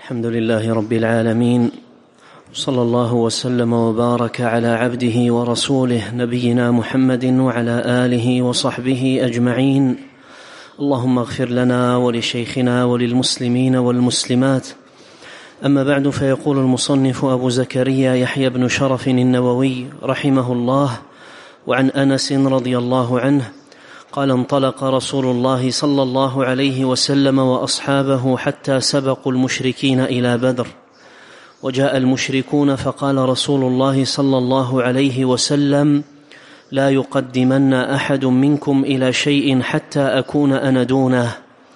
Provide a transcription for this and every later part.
الحمد لله رب العالمين، صلى الله وسلم وبارك على عبده ورسوله نبينا محمد وعلى آله وصحبه أجمعين. اللهم اغفر لنا ولشيخنا وللمسلمين والمسلمات. أما بعد، فيقول المصنف أبو زكريا يحيى بن شرف النووي رحمه الله: وعن أنس رضي الله عنه قال: انطلق رسول الله صلى الله عليه وسلم وأصحابه حتى سبقوا المشركين إلى بدر، وجاء المشركون فقال رسول الله صلى الله عليه وسلم: لا يقدمن أحد منكم إلى شيء حتى أكون أنا دونه.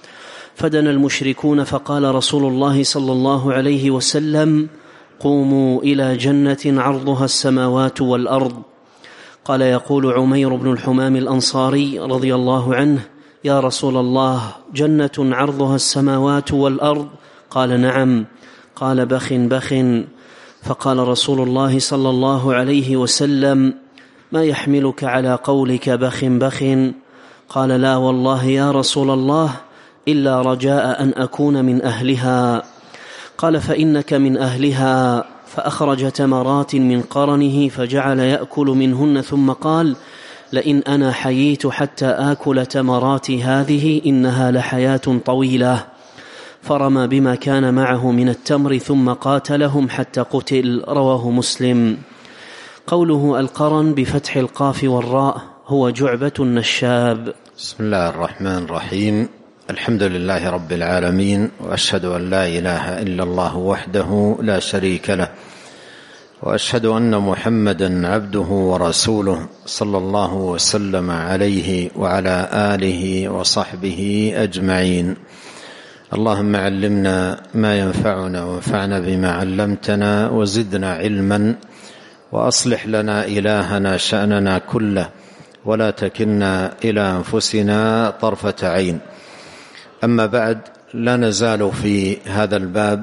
فدنا المشركون فقال رسول الله صلى الله عليه وسلم: قوموا إلى جنة عرضها السماوات والأرض. قال يقول عمير بن الحمام الأنصاري رضي الله عنه: يا رسول الله، جنة عرضها السماوات والأرض؟ قال: نعم. قال: بخ بخ. فقال رسول الله صلى الله عليه وسلم: ما يحملك على قولك بخ بخ؟ قال: لا والله يا رسول الله، إلا رجاء أن أكون من أهلها. قال: فإنك من أهلها. فأخرج تمرات من قرنه فجعل يأكل منهن، ثم قال: لئن أنا حييت حتى آكل تمرات هذه إنها لحياة طويلة. فرمى بما كان معه من التمر ثم قاتلهم حتى قتل. رواه مسلم. قوله القرن بفتح القاف والراء هو جعبة النشاب. بسم الله الرحمن الرحيم. الحمد لله رب العالمين، وأشهد أن لا إله إلا الله وحده لا شريك له، وأشهد أن محمدا عبده ورسوله صلى الله وسلم عليه وعلى آله وصحبه أجمعين. اللهم علمنا ما ينفعنا وانفعنا بما علمتنا وزدنا علما، وأصلح لنا إلهنا شأننا كله، ولا تكلنا إلى أنفسنا طرفة عين. أما بعد، لا نزال في هذا الباب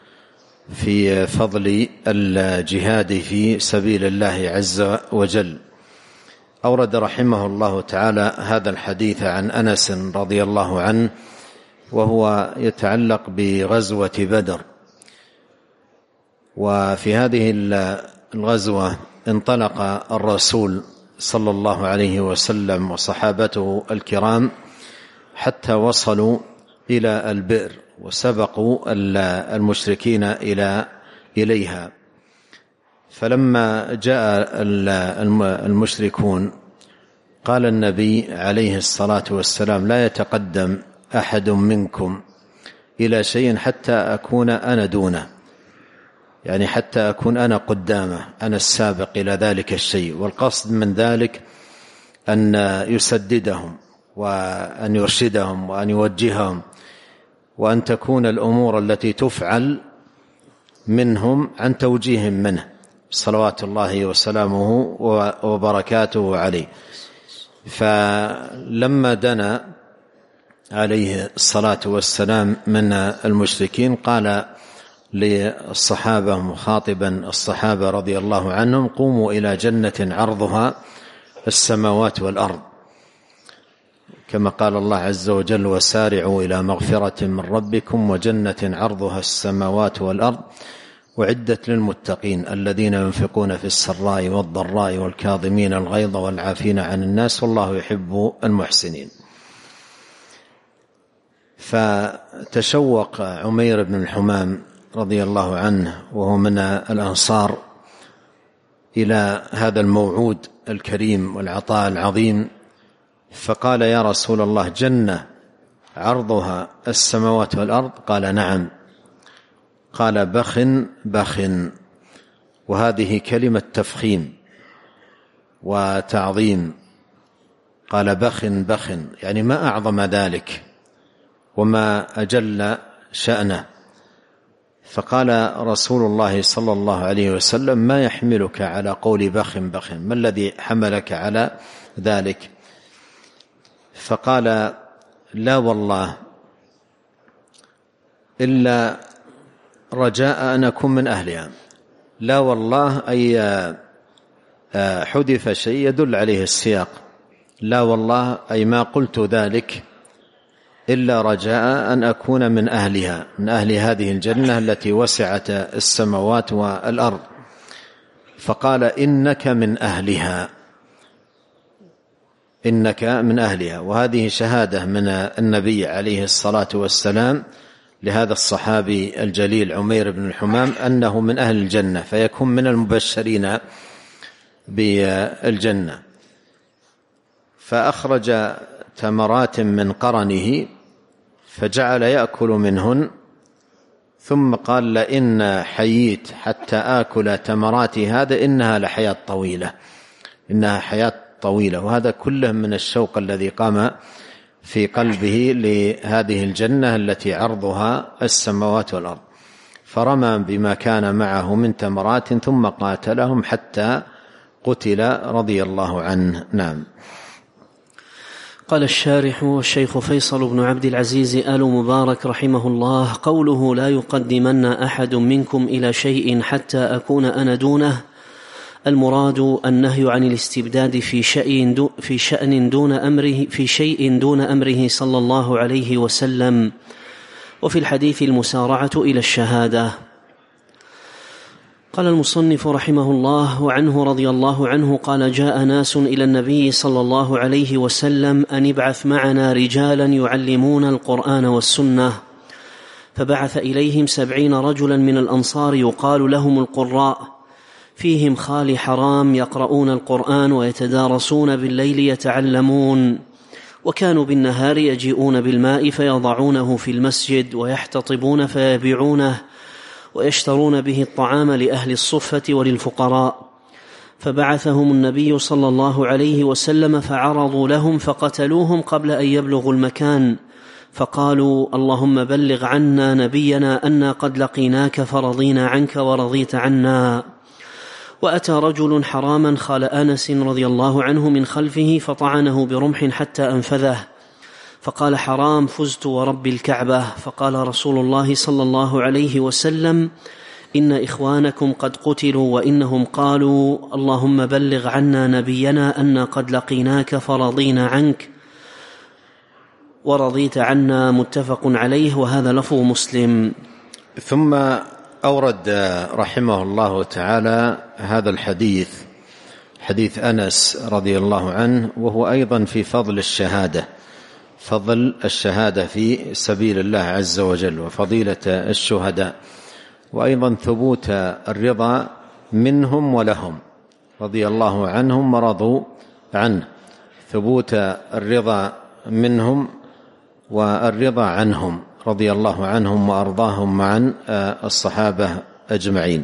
في فضل الجهاد في سبيل الله عز وجل. أورد رحمه الله تعالى هذا الحديث عن أنس رضي الله عنه، وهو يتعلق بغزوة بدر. وفي هذه الغزوة انطلق الرسول صلى الله عليه وسلم وصحابته الكرام حتى وصلوا إلى البئر، وسبقوا المشركين إليها. فلما جاء المشركون قال النبي عليه الصلاة والسلام: لا يتقدم أحد منكم إلى شيء حتى أكون أنا دونه، يعني حتى أكون أنا قدامه، أنا السابق إلى ذلك الشيء. والقصد من ذلك أن يسددهم وأن يرشدهم وأن يوجههم، وأن تكون الأمور التي تفعل منهم عن توجيه منه صلوات الله وسلامه وبركاته عليه. فلما دنا عليه الصلاة والسلام من المشركين قال للصحابة مخاطبا الصحابة رضي الله عنهم: قوموا إلى جنة عرضها السماوات والأرض، كما قال الله عز وجل: وسارعوا إلى مغفرة من ربكم وجنة عرضها السماوات والأرض وعدت للمتقين الذين ينفقون في السراء والضراء والكاظمين الغيظ والعافين عن الناس والله يحب المحسنين. فتشوق عمير بن الحمام رضي الله عنه، وهو من الأنصار، إلى هذا الموعود الكريم والعطاء العظيم، فقال: يا رسول الله، جنة عرضها السماوات والأرض؟ قال: نعم. قال: بخ بخ. وهذه كلمة تفخيم وتعظيم. قال: بخ بخ، يعني ما أعظم ذلك وما أجل شأنه. فقال رسول الله صلى الله عليه وسلم: ما يحملك على قول بخ بخ؟ ما الذي حملك على ذلك؟ فقال: لا والله، إلا رجاء أن أكون من أهلها. لا والله أي حذف شيء يدل عليه السياق. لا والله أي ما قلت ذلك إلا رجاء أن أكون من أهلها، من أهل هذه الجنة التي وسعت السماوات والأرض. فقال إنك من أهلها، إنك من أهلها. وهذه شهادة من النبي عليه الصلاة والسلام لهذا الصحابي الجليل عمير بن الحمام أنه من أهل الجنة، فيكون من المبشرين بالجنة. فأخرج تمرات من قرنه فجعل يأكل منهن، ثم قال: لئن حييت حتى آكل تمراتي هذا إنها لحياة طويلة، إنها حياة طويلة. وهذا كله من الشوق الذي قام في قلبه لهذه الجنة التي عرضها السماوات والأرض، فرمى بما كان معه من تمرات ثم قاتلهم حتى قتل رضي الله عنه. نعم. قال الشارح الشيخ فيصل بن عبد العزيز آل مبارك رحمه الله: قوله لا يقدمن أحد منكم إلى شيء حتى أكون أنا دونه، المراد النهي عن الاستبداد في شيء دون أمره صلى الله عليه وسلم. وفي الحديث المسارعة إلى الشهادة. قال المصنف رحمه الله: وعنه رضي الله عنه قال: جاء ناس إلى النبي صلى الله عليه وسلم أن ابعث معنا رجالا يعلمون القرآن والسنة، فبعث إليهم 70 رجلا من الأنصار يقال لهم القراء، فيهم خال حرام يقرؤون القرآن ويتدارسون بالليل يتعلمون، وكانوا بالنهار يجيئون بالماء فيضعونه في المسجد ويحتطبون فيبيعونه ويشترون به الطعام لأهل الصفة وللفقراء. فبعثهم النبي صلى الله عليه وسلم فعرضوا لهم فقتلوهم قبل أن يبلغوا المكان، فقالوا: اللهم بلغ عنا نبينا أنا قد لقيناك فرضينا عنك ورضيت عنا. وأتى رجل حراما خال أنس رضي الله عنه من خلفه فطعنه برمح حتى أنفذه، فقال حرام: فزت ورب الكعبة. فقال رسول الله صلى الله عليه وسلم: إن إخوانكم قد قتلوا وإنهم قالوا: اللهم بلغ عنا نبينا أنا قد لقيناك فرضينا عنك ورضيت عنا. متفق عليه، وهذا لفظ مسلم. ثم أورد رحمه الله تعالى هذا الحديث، حديث أنس رضي الله عنه، وهو أيضا في فضل الشهادة، فضل الشهادة في سبيل الله عز وجل وفضيلة الشهداء، وأيضا ثبوت الرضا منهم ولهم رضي الله عنهم ورضوا عنه، ثبوت الرضا منهم والرضا عنهم رضي الله عنهم وأرضاهم وعن الصحابة أجمعين.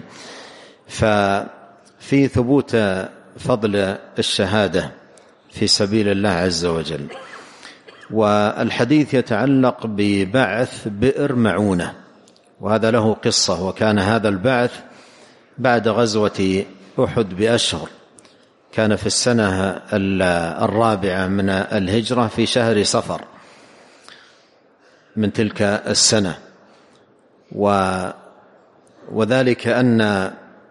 ففي ثبوت فضل الشهادة في سبيل الله عز وجل. والحديث يتعلق ببعث بئر معونة، وهذا له قصة. وكان هذا البعث بعد غزوة أحد بأشهر، كان في السنة 4 من الهجرة في شهر صفر من تلك السنة. وذلك أن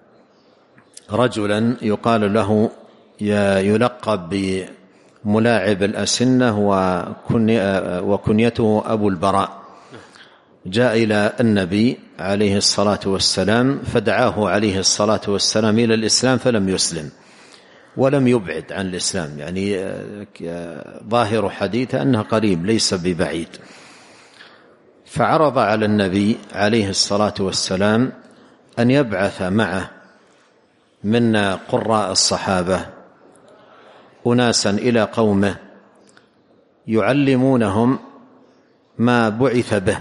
رجلا يقال له يلقب بملاعب الأسنة وكنيته أبو البراء، جاء إلى النبي عليه الصلاة والسلام فدعاه عليه الصلاة والسلام إلى الإسلام، فلم يسلم ولم يبعد عن الإسلام، يعني ظاهر حديثه أنه قريب ليس ببعيد. فعرض على النبي عليه الصلاة والسلام أن يبعث معه من قراء الصحابة أناسا إلى قومه يعلمونهم ما بعث به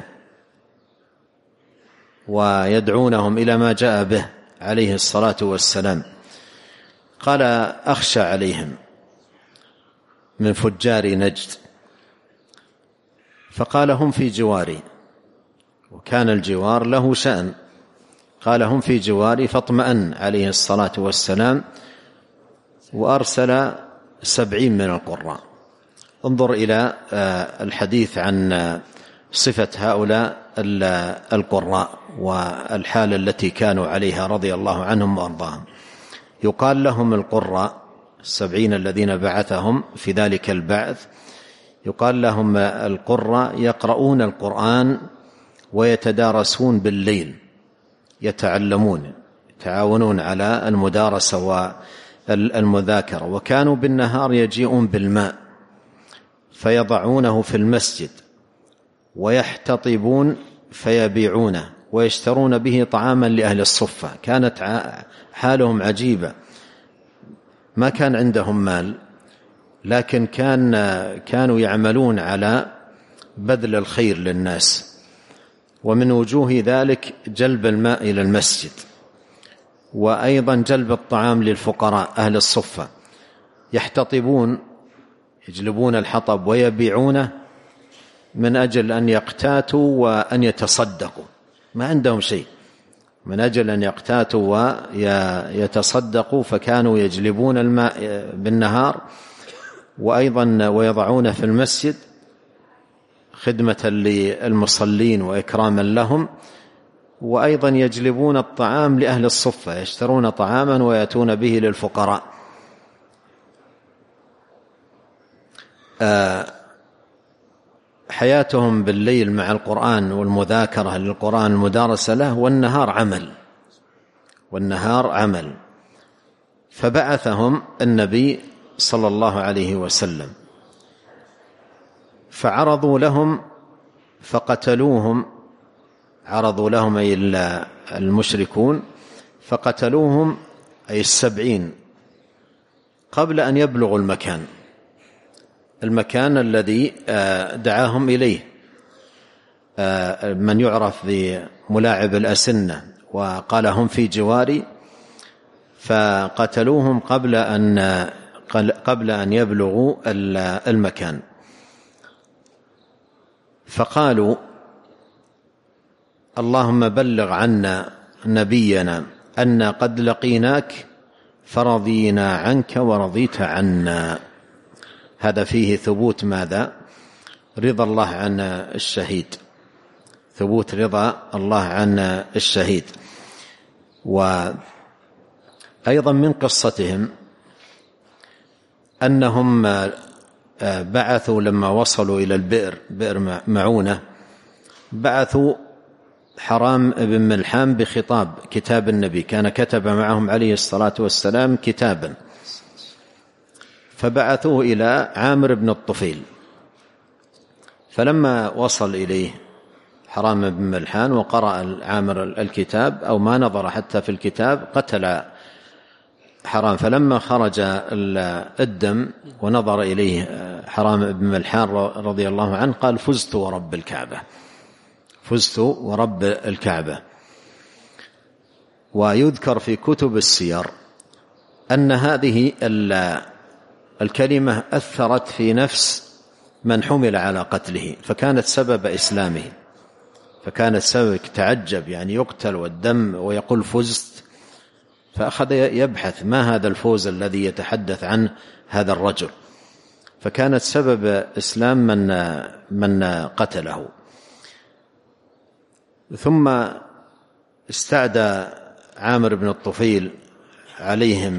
ويدعونهم إلى ما جاء به عليه الصلاة والسلام. قال: أخشى عليهم من فجار نجد. فقال: هم في جواري، وكان الجوار له شأن. قال: هم في جواري. فاطمأن عليه الصلاة والسلام وأرسل 70 من القراء. انظر إلى الحديث عن صفة هؤلاء القراء والحال التي كانوا عليها رضي الله عنهم وأرضاهم. يقال لهم القراء 70 الذين بعثهم في ذلك البعث، يقال لهم القراء، يقرؤون القرآن ويتدارسون بالليل، يتعاونون على المدارسة والمذاكرة. وكانوا بالنهار يجيئون بالماء فيضعونه في المسجد ويحتطبون فيبيعونه ويشترون به طعاما لأهل الصفة. كانت حالهم عجيبة، ما كان عندهم مال، لكن كانوا يعملون على بذل الخير للناس. ومن وجوه ذلك جلب الماء إلى المسجد، وأيضا جلب الطعام للفقراء أهل الصفة. يحتطبون، يجلبون الحطب ويبيعونه من أجل أن يقتاتوا وأن يتصدقوا، ما عندهم شيء، من أجل أن يقتاتوا ويتصدقوا. فكانوا يجلبون الماء بالنهار وأيضا ويضعونه في المسجد خدمة للمصلين وإكراما لهم، وأيضا يجلبون الطعام لأهل الصفة، يشترون طعاما ويأتون به للفقراء. حياتهم بالليل مع القرآن والمذاكرة للقرآن، المدارسة له، والنهار عمل. فبعثهم النبي صلى الله عليه وسلم فعرضوا لهم فقتلوهم، عرضوا لهم أي المشركون فقتلوهم أي 70 قبل أن يبلغوا المكان الذي دعاهم إليه، من يعرف بملاعب الأسنة، وقال هم في جواري، فقتلوهم قبل أن يبلغوا المكان. فقالوا اللهم بلغ عنا نبينا أن قد لقيناك فرضينا عنك ورضيت عنا. هذا فيه ثبوت ماذا؟ رضا الله عن الشهيد، ثبوت رضا الله عن الشهيد. وأيضا من قصتهم أنهم بعثوا لما وصلوا إلى بئر معونة، بعثوا حرام بن ملحان بخطاب كتاب النبي، كان كتب معهم عليه الصلاة والسلام كتابا، فبعثوه إلى عامر بن الطفيل. فلما وصل إليه حرام بن ملحان وقرأ عامر الكتاب أو ما نظر حتى في الكتاب قتل حرام. فلما خرج الدم ونظر إليه حرام بن ملحان رضي الله عنه قال فزت ورب الكعبة، فزت ورب الكعبة. ويذكر في كتب السير أن هذه الكلمة أثرت في نفس من حمل على قتله، فكانت سبب إسلامه، فكانت سبب تعجب، يعني يقتل والدم ويقول فزت، فأخذ يبحث ما هذا الفوز الذي يتحدث عنه هذا الرجل، فكانت سبب إسلام من قتله. ثم استعدى عامر بن الطفيل عليهم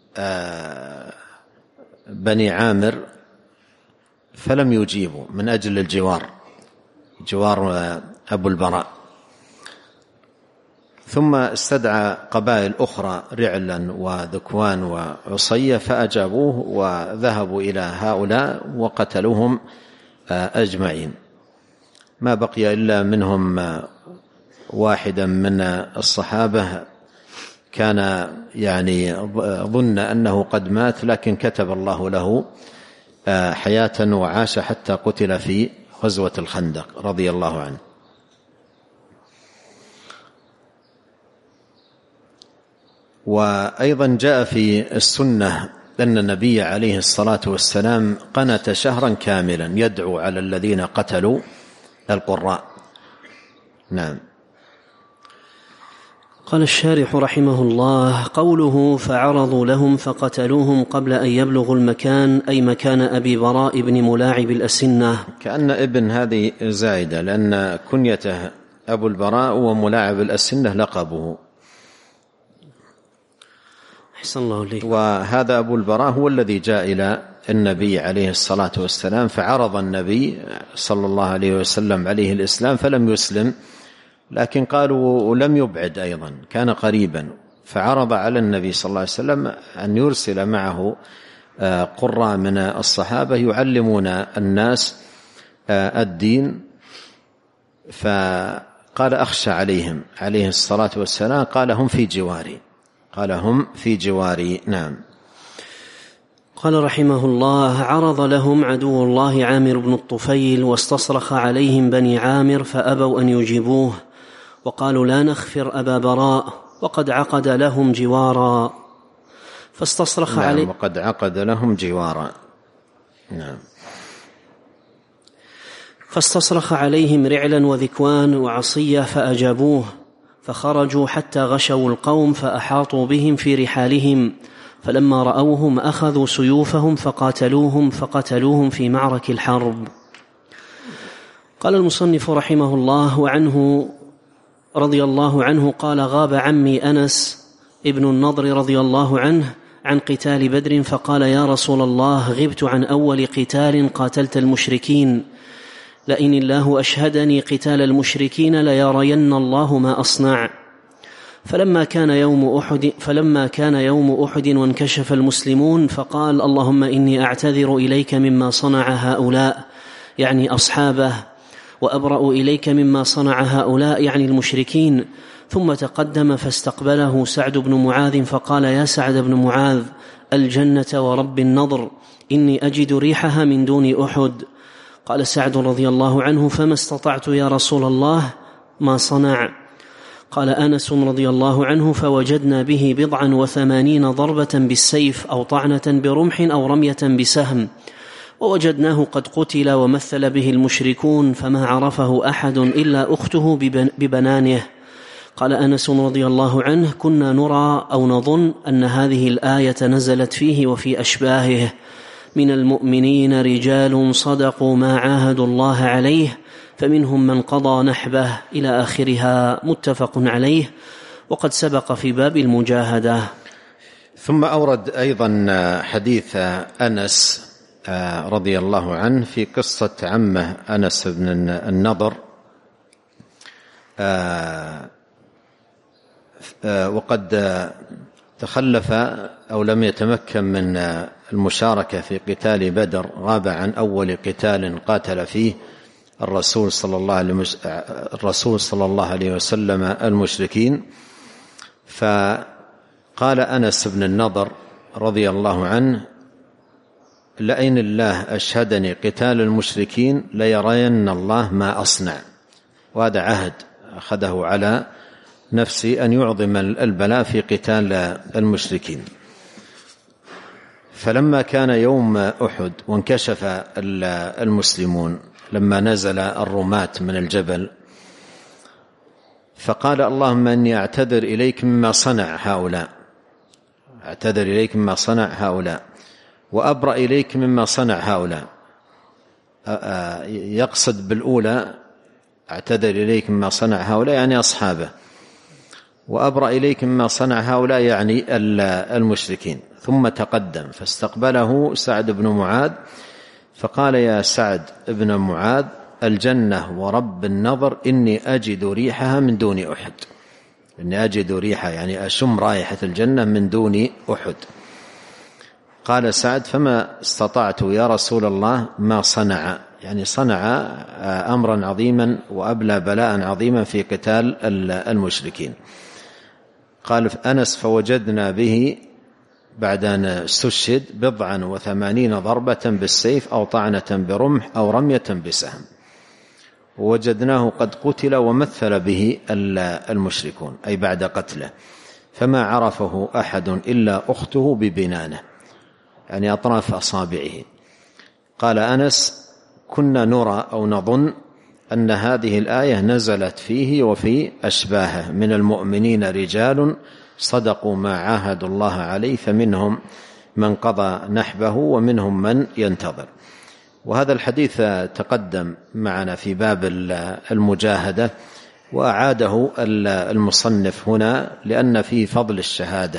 بني عامر فلم يجيبوا من أجل جوار أبو البراء. ثم استدعى قبائل أخرى رعلا وذكوان وعصية فأجابوه وذهبوا إلى هؤلاء وقتلوهم أجمعين، ما بقي إلا منهم واحدا من الصحابة كان يعني ظن أنه قد مات، لكن كتب الله له حياة وعاش حتى قتل في غزوة الخندق رضي الله عنه. وأيضا جاء في السنة أن النبي عليه الصلاة والسلام قنت شهرا كاملا يدعو على الذين قتلوا القراء. نعم. قال الشارح رحمه الله: قوله فعرضوا لهم فقتلوهم قبل أن يبلغوا المكان أي مكان أبي براء بن ملاعب الأسنة. كأن ابن هذه زائدة، لأن كنيته أبو البراء وملاعب الأسنة لقبه. أحسن الله إليك. وهذا أبو البراء هو الذي جاء إلى النبي عليه الصلاة والسلام، فعرض النبي صلى الله عليه وسلم عليه الإسلام فلم يسلم، لكن قالوا لم يبعد أيضا، كان قريبا، فعرض على النبي صلى الله عليه وسلم أن يرسل معه قراء من الصحابة يعلمون الناس الدين، فقال أخشى عليهم عليه الصلاة والسلام، قال هم في جواري. نعم. قال رحمه الله: عرض لهم عدو الله عامر بن الطفيل واستصرخ عليهم بني عامر فأبوا أن يجيبوه، وقالوا لا نخفر أبا براء وقد عقد لهم جوارا، فاستصرخ عليهم وقد عقد لهم جوارا. نعم. فاستصرخ عليهم رعلا وذكوان وعصية فأجابوه، فخرجوا حتى غشوا القوم فأحاطوا بهم في رحالهم، فلما رأوهم أخذوا سيوفهم فقتلوهم في معرك الحرب. قال المصنف رحمه الله: وعنه رضي الله عنه قال: غاب عمي أنس ابن النضر رضي الله عنه عن قتال بدر، فقال: يا رسول الله، غبت عن أول قتال قاتلت المشركين، لئن الله أشهدني قتال المشركين ليرين الله ما أصنع. فلما كان يوم أحد وانكشف المسلمون، فقال: اللهم إني أعتذر إليك مما صنع هؤلاء، يعني أصحابه، وأبرأ إليك مما صنع هؤلاء، يعني المشركين. ثم تقدم فاستقبله سعد بن معاذ فقال: يا سعد بن معاذ، الجنة ورب النضر، إني أجد ريحها من دون أحد. قال سعد رضي الله عنه: فما استطعت يا رسول الله، ما صنع؟ قال أنس رضي الله عنه: فوجدنا به 87 ضربة بالسيف أو طعنة برمح أو رمية بسهم، ووجدناه قد قتل ومثل به المشركون، فما عرفه أحد إلا أخته ببنانه. قال أنس رضي الله عنه: كنا نرى أو نظن أن هذه الآية نزلت فيه وفي أشباهه: من المؤمنين رجال صدقوا ما عاهدوا الله عليه فمنهم من قضى نحبه، إلى آخرها، متفق عليه، وقد سبق في باب المجاهدة. ثم أورد أيضا حديث أنس رضي الله عنه في قصة عمه أنس بن النضر، وقد تخلف أو لم يتمكن من المشاركة في قتال بدر، غاب عن أول قتال قاتل فيه الرسول صلى الله عليه وسلم المشركين. فقال أنس بن النضر رضي الله عنه: لئن الله أشهدني قتال المشركين ليرين الله ما أصنع. وهذا عهد أخذه على نفسي أن يعظم البلاء في قتال المشركين. فلما كان يوم أحد وانكشف المسلمون، لما نزل الرماة من الجبل، فقال: اللهم إني أعتذر إليك مما صنع هؤلاء، وأبرأ إليك مما صنع هؤلاء. يقصد بالأولى أعتذر إليك مما صنع هؤلاء يعني أصحابه، وأبرأ إليك مما صنع هؤلاء يعني المشركين. ثم تقدم فاستقبله سعد بن معاذ فقال: يا سعد بن معاذ، الجنة ورب النضر، إني أجد ريحها من دون أحد. إني أجد ريحها يعني أشم رائحة الجنة من دون أحد. قال سعد: فما استطعت يا رسول الله ما صنع، يعني صنع أمرا عظيما وأبلى بلاء عظيما في قتال المشركين. قال أنس: فوجدنا به بعد أن استشهد 87 ضربة بالسيف أو طعنة برمح أو رمية بسهم، ووجدناه قد قتل ومثل به المشركون، أي بعد قتله، فما عرفه أحد إلا أخته ببنانه، يعني أطراف أصابعه. قال أنس: كنا نرى أو نظن أن هذه الآية نزلت فيه وفي أشباهه: من المؤمنين رجال صدقوا ما عاهدوا الله عليه فمنهم من قضى نحبه ومنهم من ينتظر. وهذا الحديث تقدم معنا في باب المجاهدة، وأعاده المصنف هنا لأن فيه فضل الشهادة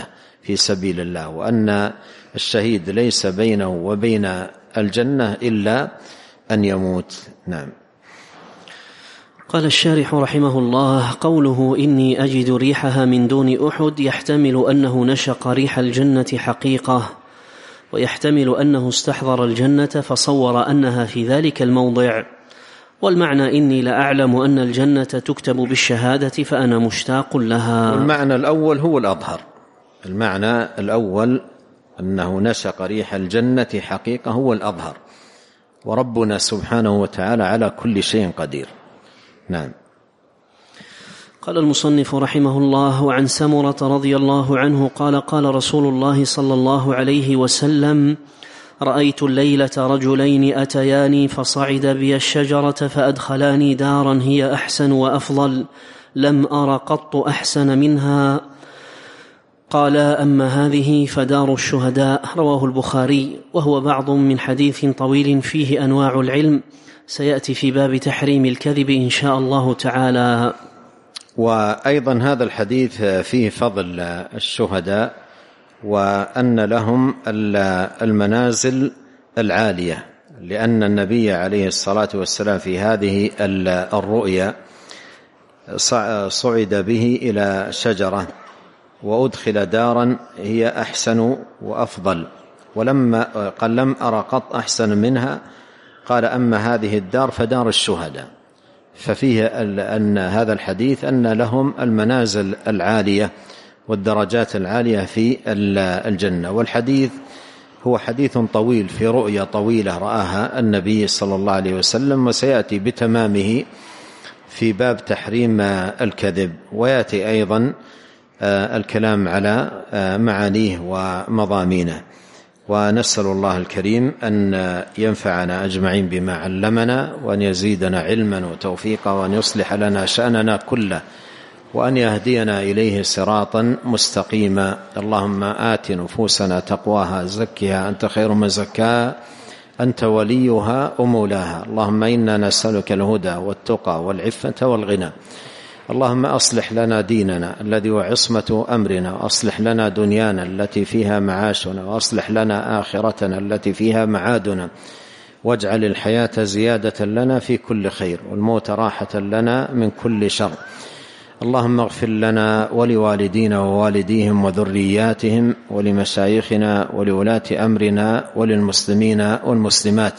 في سبيل الله، وأن الشهيد ليس بينه وبين الجنة إلا أن يموت. نعم. قال الشارح رحمه الله: قوله إني أجد ريحها من دون أحد يحتمل أنه نشق ريح الجنة حقيقة، ويحتمل أنه استحضر الجنة فصور أنها في ذلك الموضع، والمعنى إني لأعلم أن الجنة تكتب بالشهادة فأنا مشتاق لها. والمعنى الأول هو الأظهر، المعنى الأول أنه نشق ريح الجنة حقيقة هو الأظهر، وربنا سبحانه وتعالى على كل شيء قدير. نعم. قال المصنف رحمه الله: وعن سمرة رضي الله عنه قال: قال رسول الله صلى الله عليه وسلم: رأيت الليلة رجلين أتياني فصعد بي الشجرة فأدخلاني دارا هي أحسن وأفضل، لم أر قط أحسن منها. قال: أما هذه فدار الشهداء. رواه البخاري، وهو بعض من حديث طويل فيه أنواع العلم، سيأتي في باب تحريم الكذب إن شاء الله تعالى. وأيضا هذا الحديث فيه فضل الشهداء، وأن لهم المنازل العالية، لأن النبي عليه الصلاة والسلام في هذه الرؤيا صعد به إلى شجرة وأدخل دارا هي أحسن وأفضل، ولما قال لم أرى قط أحسن منها، قال: أما هذه الدار فدار الشهداء. ففيه أن هذا الحديث أن لهم المنازل العالية والدرجات العالية في الجنة. والحديث هو حديث طويل في رؤيا طويلة رآها النبي صلى الله عليه وسلم، وسيأتي بتمامه في باب تحريم الكذب، ويأتي أيضا الكلام على معانيه ومضامينه. ونسأل الله الكريم أن ينفعنا أجمعين بما علمنا، وأن يزيدنا علما وتوفيقا، وأن يصلح لنا شأننا كله، وأن يهدينا إليه صراطا مستقيما. اللهم آت نفوسنا تقواها، زكها أنت خير من زكاها، أنت وليها ومولاها. اللهم إنا نسألك الهدى والتقى والعفة والغنى. اللهم أصلح لنا ديننا الذي هو عصمة أمرنا، وأصلح لنا دنيانا التي فيها معاشنا، وأصلح لنا آخرتنا التي فيها معادنا، واجعل الحياة زيادة لنا في كل خير، والموت راحة لنا من كل شر. اللهم اغفر لنا ولوالدينا ووالديهم وذرياتهم ولمشايخنا ولولاة أمرنا وللمسلمين والمسلمات.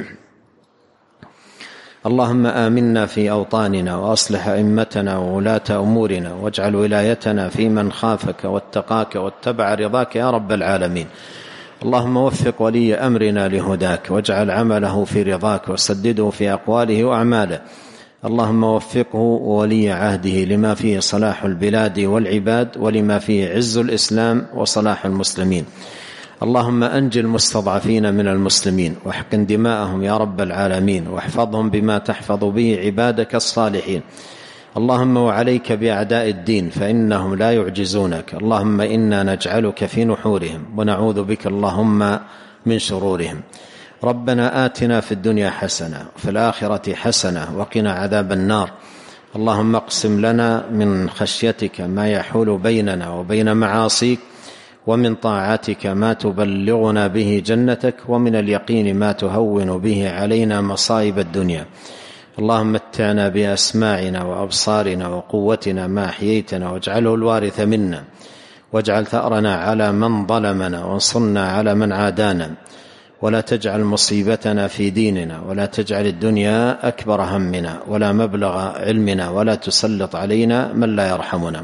اللهم آمنا في أوطاننا، وأصلح أئمتنا وولاة أمورنا، واجعل ولايتنا في من خافك واتقاك واتبع رضاك يا رب العالمين. اللهم وفق ولي أمرنا لهداك، واجعل عمله في رضاك، وسدده في أقواله وأعماله. اللهم وفقه وولي عهده لما فيه صلاح البلاد والعباد، ولما فيه عز الإسلام وصلاح المسلمين. اللهم أنجِ المستضعفين من المسلمين، واحقن دماءهم يا رب العالمين، واحفظهم بما تحفظ به عبادك الصالحين. اللهم وعليك بأعداء الدين فإنهم لا يعجزونك. اللهم إنا نجعلك في نحورهم، ونعوذ بك اللهم من شرورهم. ربنا آتنا في الدنيا حسنة وفي الآخرة حسنة وقنا عذاب النار. اللهم اقسم لنا من خشيتك ما يحول بيننا وبين معاصيك، ومن طاعتك ما تبلغنا به جنتك، ومن اليقين ما تهون به علينا مصائب الدنيا. اللهم متعنا بأسماعنا وأبصارنا وقوتنا ما أحييتنا، واجعله الوارث منا، واجعل ثأرنا على من ظلمنا، وانصرنا على من عادانا، ولا تجعل مصيبتنا في ديننا، ولا تجعل الدنيا أكبر همنا ولا مبلغ علمنا، ولا تسلط علينا من لا يرحمنا.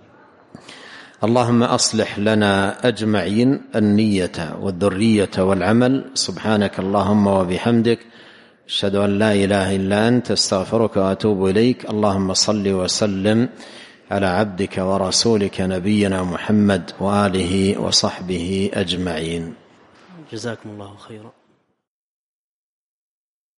اللهم أصلح لنا أجمعين النية والذرية والعمل. سبحانك اللهم وبحمدك، أشهد أن لا إله إلا أنت، استغفرك وأتوب إليك. اللهم صل وسلم على عبدك ورسولك نبينا محمد وآله وصحبه أجمعين. جزاكم الله خيرا.